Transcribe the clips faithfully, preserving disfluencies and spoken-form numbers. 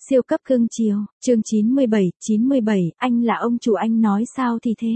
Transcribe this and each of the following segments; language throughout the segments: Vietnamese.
Siêu cấp cưng chiều, chương chín mươi bảy, chín mươi bảy, anh là ông chủ anh nói sao thì thế.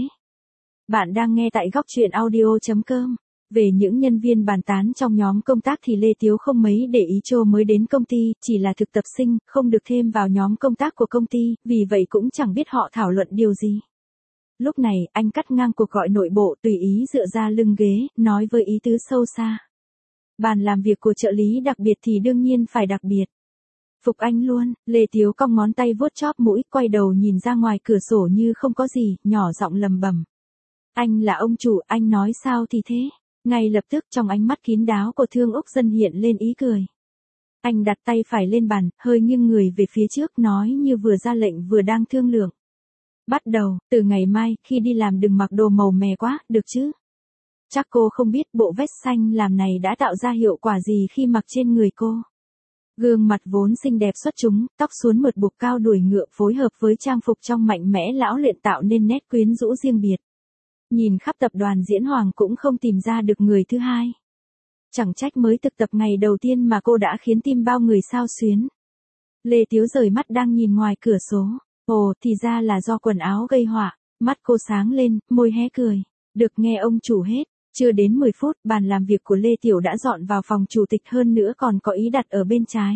Bạn đang nghe tại góc truyện audio chấm com. Về những nhân viên bàn tán trong nhóm công tác thì Lê Tiếu không mấy để ý Trô mới đến công ty, chỉ là thực tập sinh, không được thêm vào nhóm công tác của công ty, vì vậy cũng chẳng biết họ thảo luận điều gì. Lúc này, anh cắt ngang cuộc gọi nội bộ tùy ý dựa ra lưng ghế, nói với ý tứ sâu xa. Bàn làm việc của trợ lý đặc biệt thì đương nhiên phải đặc biệt. Phục anh luôn, Lê Tiếu cong ngón tay vuốt chóp mũi, quay đầu nhìn ra ngoài cửa sổ như không có gì, nhỏ giọng lầm bầm. Anh là ông chủ, anh nói sao thì thế. Ngay lập tức trong ánh mắt kín đáo của Thương Úc Dân hiện lên ý cười. Anh đặt tay phải lên bàn, hơi nghiêng người về phía trước nói như vừa ra lệnh vừa đang thương lượng. Bắt đầu, từ ngày mai, khi đi làm đừng mặc đồ màu mè quá, được chứ? Chắc cô không biết bộ vest xanh làm này đã tạo ra hiệu quả gì khi mặc trên người cô. Gương mặt vốn xinh đẹp xuất chúng, tóc suốn mượt buộc cao đuôi ngựa phối hợp với trang phục trong mạnh mẽ lão luyện tạo nên nét quyến rũ riêng biệt. Nhìn khắp tập đoàn Diễn Hoàng cũng không tìm ra được người thứ hai. Chẳng trách mới thực tập ngày đầu tiên mà cô đã khiến tim bao người xao xuyến. Lê Tiếu rời mắt đang nhìn ngoài cửa sổ. Ồ, thì ra là do quần áo gây họa. Mắt cô sáng lên, môi hé cười. Được nghe ông chủ hết. Chưa đến mười phút, bàn làm việc của Lê Tiểu đã dọn vào phòng chủ tịch, hơn nữa còn có ý đặt ở bên trái.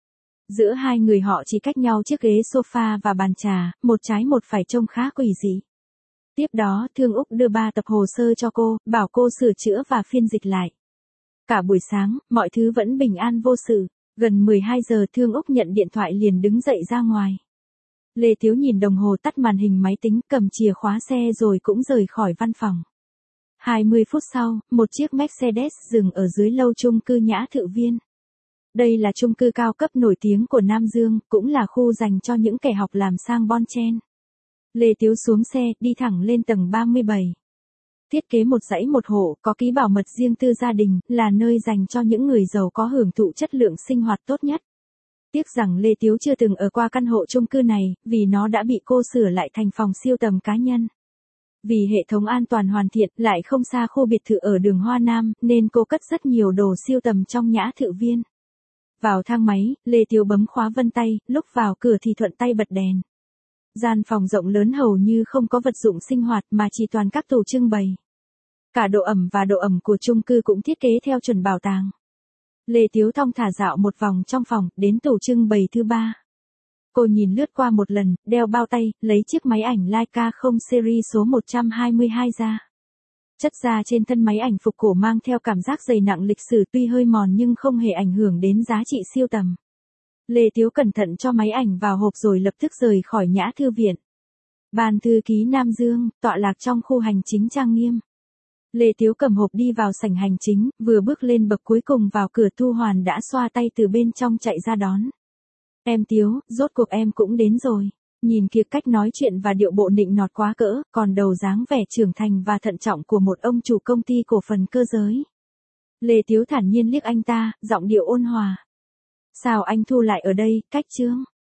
Giữa hai người họ chỉ cách nhau chiếc ghế sofa và bàn trà, một trái một phải trông khá quỷ dị. Tiếp đó, Thương Úc đưa ba tập hồ sơ cho cô, bảo cô sửa chữa và phiên dịch lại. Cả buổi sáng, mọi thứ vẫn bình an vô sự. Gần mười hai giờ Thương Úc nhận điện thoại liền đứng dậy ra ngoài. Lê Tiếu nhìn đồng hồ, tắt màn hình máy tính, cầm chìa khóa xe rồi cũng rời khỏi văn phòng. hai mươi phút sau, một chiếc Mercedes dừng ở dưới lâu chung cư Nhã Thự Viên. Đây là chung cư cao cấp nổi tiếng của Nam Dương, cũng là khu dành cho những kẻ học làm sang bon chen. Lê Tiếu xuống xe, đi thẳng lên tầng ba mươi bảy. Thiết kế một dãy một hộ, có ký bảo mật riêng tư gia đình, là nơi dành cho những người giàu có hưởng thụ chất lượng sinh hoạt tốt nhất. Tiếc rằng Lê Tiếu chưa từng ở qua căn hộ chung cư này, vì nó đã bị cô sửa lại thành phòng siêu tầm cá nhân. Vì hệ thống an toàn hoàn thiện, lại không xa khu biệt thự ở đường Hoa Nam, nên cô cất rất nhiều đồ siêu tầm trong Nhã Thự Viên. Vào thang máy, Lê Tiếu bấm khóa vân tay, lúc vào cửa thì thuận tay bật đèn. Gian phòng rộng lớn hầu như không có vật dụng sinh hoạt mà chỉ toàn các tủ trưng bày. Cả độ ẩm và độ ẩm của chung cư cũng thiết kế theo chuẩn bảo tàng. Lê Tiếu thong thả dạo một vòng trong phòng, đến tủ trưng bày thứ ba. Cô nhìn lướt qua một lần, đeo bao tay, lấy chiếc máy ảnh Leica không series số một trăm hai mươi hai ra. Chất da trên thân máy ảnh phục cổ mang theo cảm giác dày nặng lịch sử, tuy hơi mòn nhưng không hề ảnh hưởng đến giá trị siêu tầm. Lê Tiếu cẩn thận cho máy ảnh vào hộp rồi lập tức rời khỏi Nhã Thư Viện. Ban thư ký Nam Dương, tọa lạc trong khu hành chính trang nghiêm. Lê Tiếu cầm hộp đi vào sảnh hành chính, vừa bước lên bậc cuối cùng vào cửa Thu Hoàn đã xoa tay từ bên trong chạy ra đón. Em Tiếu, rốt cuộc em cũng đến rồi. Nhìn kìa, cách nói chuyện và điệu bộ nịnh nọt quá cỡ, còn đầu dáng vẻ trưởng thành và thận trọng của một ông chủ công ty cổ phần cơ giới. Lê Tiếu thản nhiên liếc anh ta, giọng điệu ôn hòa. Sao anh Thu lại ở đây, cách Trương?